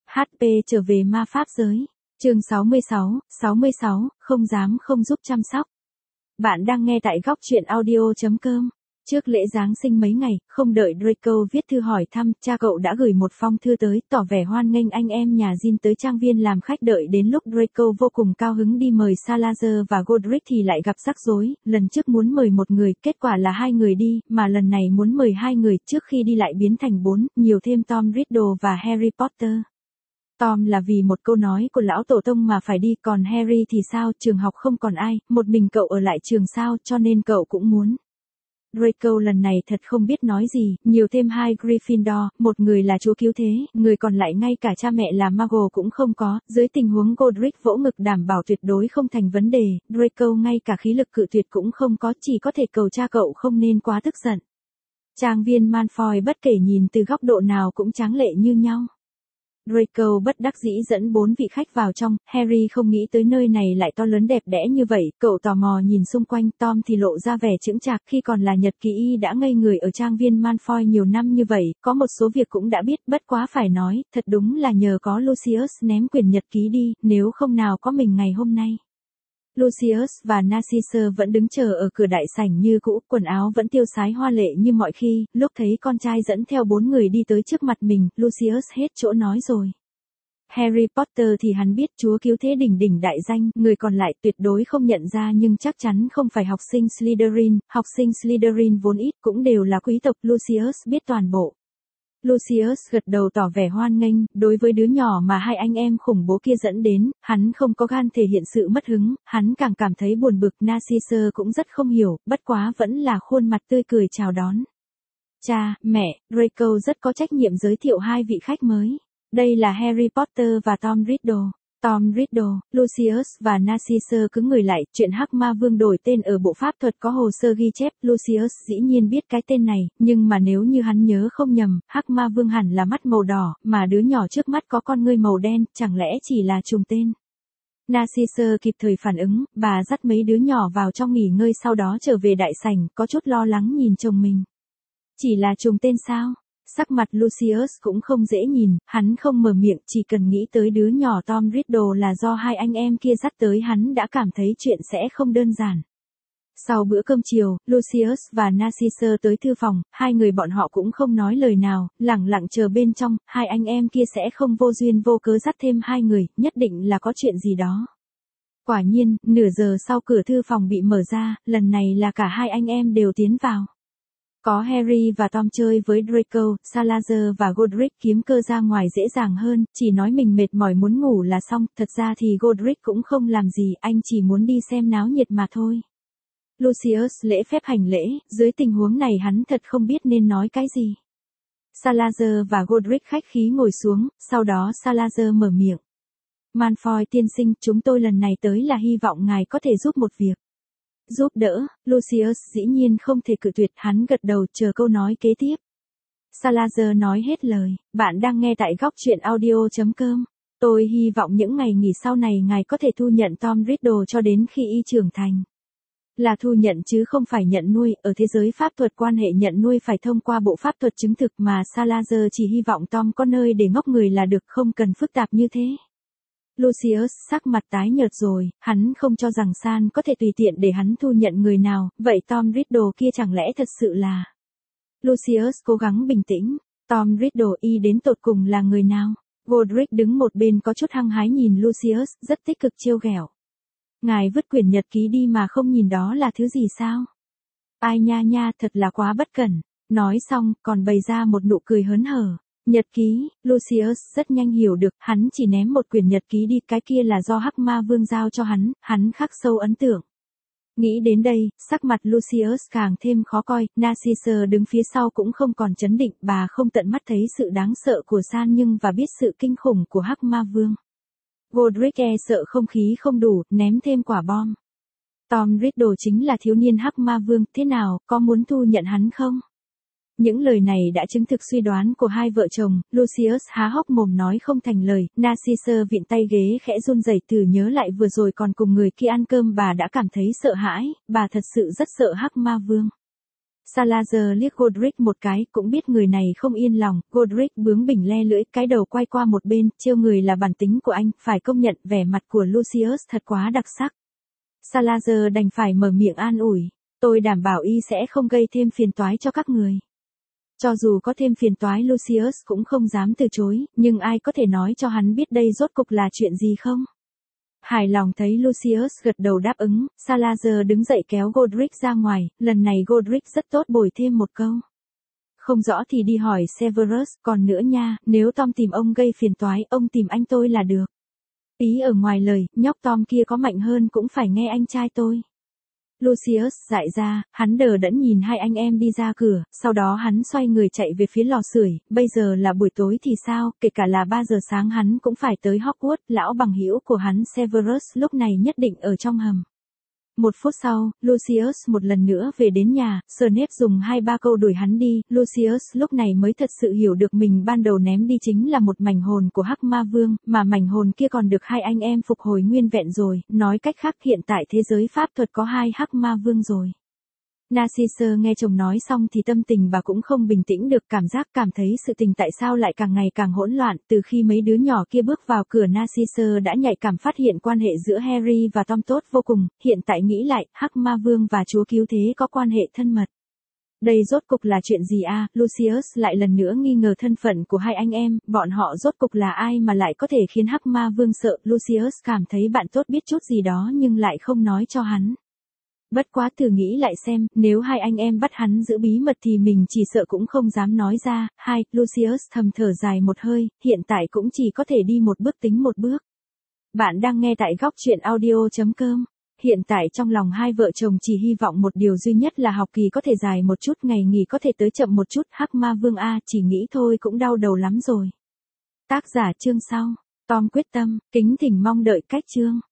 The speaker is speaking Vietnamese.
HP trở về ma pháp giới. Chương 66, không dám không giúp chăm sóc. Bạn đang nghe tại góc truyện audio.com. Trước lễ Giáng sinh mấy ngày, không đợi Draco viết thư hỏi thăm, cha cậu đã gửi một phong thư tới, tỏ vẻ hoan nghênh anh em nhà Jin tới trang viên làm khách. Đợi đến lúc Draco vô cùng cao hứng đi mời Salazar và Godric thì lại gặp rắc rối. Lần trước muốn mời một người, kết quả là hai người đi, mà lần này muốn mời hai người, trước khi đi lại biến thành 4, nhiều thêm Tom Riddle và Harry Potter. Tom là vì một câu nói của lão tổ tông mà phải đi, còn Harry thì sao, trường học không còn ai, một mình cậu ở lại trường sao, cho nên cậu cũng muốn. Draco lần này thật không biết nói gì, nhiều thêm 2 Gryffindor, một người là chúa cứu thế, người còn lại ngay cả cha mẹ là Muggle cũng không có, dưới tình huống Godric vỗ ngực đảm bảo tuyệt đối không thành vấn đề, Draco ngay cả khí lực cự tuyệt cũng không có, chỉ có thể cầu cha cậu không nên quá tức giận. Trang viên Malfoy bất kể nhìn từ góc độ nào cũng tráng lệ như nhau. Draco bất đắc dĩ dẫn 4 vị khách vào trong, Harry không nghĩ tới nơi này lại to lớn đẹp đẽ như vậy, cậu tò mò nhìn xung quanh, Tom thì lộ ra vẻ chững chạc, khi còn là nhật ký y đã ngây người ở trang viên Malfoy nhiều năm như vậy, có một số việc cũng đã biết, bất quá phải nói, thật đúng là nhờ có Lucius ném quyển nhật ký đi, nếu không nào có mình ngày hôm nay. Lucius và Narcissa vẫn đứng chờ ở cửa đại sảnh như cũ, quần áo vẫn tiêu sái hoa lệ như mọi khi, lúc thấy con trai dẫn theo 4 người đi tới trước mặt mình, Lucius hết chỗ nói rồi. Harry Potter thì hắn biết chúa cứu thế đỉnh đỉnh đại danh, người còn lại tuyệt đối không nhận ra nhưng chắc chắn không phải học sinh Slytherin, học sinh Slytherin vốn ít cũng đều là quý tộc, Lucius biết toàn bộ. Lucius gật đầu tỏ vẻ hoan nghênh, đối với đứa nhỏ mà hai anh em khủng bố kia dẫn đến, hắn không có gan thể hiện sự mất hứng, hắn càng cảm thấy buồn bực. Narcissa cũng rất không hiểu, bất quá vẫn là khuôn mặt tươi cười chào đón. Cha, mẹ, Draco rất có trách nhiệm giới thiệu hai vị khách mới. Đây là Harry Potter và Tom Riddle. Tom Riddle, Lucius và Narcissa cứng người lại, chuyện Hắc Ma Vương đổi tên ở bộ pháp thuật có hồ sơ ghi chép, Lucius dĩ nhiên biết cái tên này, nhưng mà nếu như hắn nhớ không nhầm, Hắc Ma Vương hẳn là mắt màu đỏ, mà đứa nhỏ trước mắt có con ngươi màu đen, chẳng lẽ chỉ là trùng tên. Narcissa kịp thời phản ứng, bà dắt mấy đứa nhỏ vào trong nghỉ ngơi sau đó trở về đại sảnh, có chút lo lắng nhìn chồng mình. Chỉ là trùng tên sao? Sắc mặt Lucius cũng không dễ nhìn, hắn không mở miệng, chỉ cần nghĩ tới đứa nhỏ Tom Riddle là do hai anh em kia dắt tới hắn đã cảm thấy chuyện sẽ không đơn giản. Sau bữa cơm chiều, Lucius và Narcissa tới thư phòng, hai người bọn họ cũng không nói lời nào, lẳng lặng chờ bên trong, hai anh em kia sẽ không vô duyên vô cớ dắt thêm hai người, nhất định là có chuyện gì đó. Quả nhiên, nửa giờ sau cửa thư phòng bị mở ra, lần này là cả hai anh em đều tiến vào. Có Harry và Tom chơi với Draco, Salazar và Godric kiếm cơ ra ngoài dễ dàng hơn, chỉ nói mình mệt mỏi muốn ngủ là xong, thật ra thì Godric cũng không làm gì, anh chỉ muốn đi xem náo nhiệt mà thôi. Lucius lễ phép hành lễ, dưới tình huống này hắn thật không biết nên nói cái gì. Salazar và Godric khách khí ngồi xuống, sau đó Salazar mở miệng. Malfoy tiên sinh, chúng tôi lần này tới là hy vọng ngài có thể giúp một việc. Giúp đỡ, Lucius dĩ nhiên không thể cự tuyệt, hắn gật đầu chờ câu nói kế tiếp. Salazar nói hết lời, bạn đang nghe tại góc truyện audio.com. Tôi hy vọng những ngày nghỉ sau này ngài có thể thu nhận Tom Riddle cho đến khi y trưởng thành. Là thu nhận chứ không phải nhận nuôi, ở thế giới pháp thuật quan hệ nhận nuôi phải thông qua bộ pháp thuật chứng thực mà Salazar chỉ hy vọng Tom có nơi để ngốc người là được, không cần phức tạp như thế. Lucius sắc mặt tái nhợt rồi, hắn không cho rằng San có thể tùy tiện để hắn thu nhận người nào, vậy Tom Riddle kia chẳng lẽ thật sự là... Lucius cố gắng bình tĩnh, Tom Riddle y đến tột cùng là người nào? Godric đứng một bên có chút hăng hái nhìn Lucius, rất tích cực trêu ghẹo. Ngài vứt quyển nhật ký đi mà không nhìn đó là thứ gì sao? Ai nha nha, thật là quá bất cẩn. Nói xong, còn bày ra một nụ cười hớn hở. Nhật ký, Lucius rất nhanh hiểu được, hắn chỉ ném một quyển nhật ký đi, cái kia là do Hắc Ma Vương giao cho hắn khắc sâu ấn tượng. Nghĩ đến đây, sắc mặt Lucius càng thêm khó coi, Narcissa đứng phía sau cũng không còn chấn định, bà không tận mắt thấy sự đáng sợ của San nhưng và biết sự kinh khủng của Hắc Ma Vương. Godric e sợ không khí không đủ, ném thêm quả bom. Tom Riddle chính là thiếu niên Hắc Ma Vương, thế nào, có muốn thu nhận hắn không? Những lời này đã chứng thực suy đoán của hai vợ chồng, Lucius há hốc mồm nói không thành lời, Narcissa vịn tay ghế khẽ run rẩy, từ nhớ lại vừa rồi còn cùng người kia ăn cơm bà đã cảm thấy sợ hãi, bà thật sự rất sợ Hắc Ma Vương. Salazar liếc Godric một cái, cũng biết người này không yên lòng, Godric bướng bỉnh le lưỡi, cái đầu quay qua một bên, trêu người là bản tính của anh, phải công nhận vẻ mặt của Lucius thật quá đặc sắc. Salazar đành phải mở miệng an ủi, tôi đảm bảo y sẽ không gây thêm phiền toái cho các người. Cho dù có thêm phiền toái Lucius cũng không dám từ chối, nhưng ai có thể nói cho hắn biết đây rốt cục là chuyện gì không? Hài lòng thấy Lucius gật đầu đáp ứng, Salazar đứng dậy kéo Godric ra ngoài, lần này Godric rất tốt bồi thêm một câu. Không rõ thì đi hỏi Severus, còn nữa nha, nếu Tom tìm ông gây phiền toái, ông tìm anh tôi là được. Ý ở ngoài lời, nhóc Tom kia có mạnh hơn cũng phải nghe anh trai tôi. Lucius dại ra, hắn đờ đẫn nhìn hai anh em đi ra cửa, sau đó hắn xoay người chạy về phía lò sưởi, bây giờ là buổi tối thì sao, kể cả là 3 giờ sáng hắn cũng phải tới Hogwarts, lão bằng hữu của hắn Severus lúc này nhất định ở trong hầm. 1 phút sau, Lucius một lần nữa về đến nhà, Snape dùng 2-3 câu đuổi hắn đi, Lucius lúc này mới thật sự hiểu được mình ban đầu ném đi chính là một mảnh hồn của Hắc Ma Vương, mà mảnh hồn kia còn được hai anh em phục hồi nguyên vẹn rồi, nói cách khác hiện tại thế giới pháp thuật có 2 Hắc Ma Vương rồi. Narcissa nghe chồng nói xong thì tâm tình bà cũng không bình tĩnh được, cảm thấy sự tình tại sao lại càng ngày càng hỗn loạn, từ khi mấy đứa nhỏ kia bước vào cửa Narcissa đã nhạy cảm phát hiện quan hệ giữa Harry và Tom tốt vô cùng, hiện tại nghĩ lại, Hắc Ma Vương và Chúa Cứu Thế có quan hệ thân mật. Đây rốt cục là chuyện gì à, Lucius lại lần nữa nghi ngờ thân phận của hai anh em, bọn họ rốt cục là ai mà lại có thể khiến Hắc Ma Vương sợ, Lucius cảm thấy bạn tốt biết chút gì đó nhưng lại không nói cho hắn. Bất quá thử nghĩ lại xem, nếu hai anh em bắt hắn giữ bí mật thì mình chỉ sợ cũng không dám nói ra. Lucius thầm thở dài một hơi, hiện tại cũng chỉ có thể đi một bước tính một bước. Bạn đang nghe tại góc truyện audio.com. Hiện tại trong lòng hai vợ chồng chỉ hy vọng một điều duy nhất là học kỳ có thể dài một chút, ngày nghỉ có thể tới chậm một chút. Hắc Ma Vương A, chỉ nghĩ thôi cũng đau đầu lắm rồi. Tác giả chương sau. Tom quyết tâm, kính thỉnh mong đợi cách chương.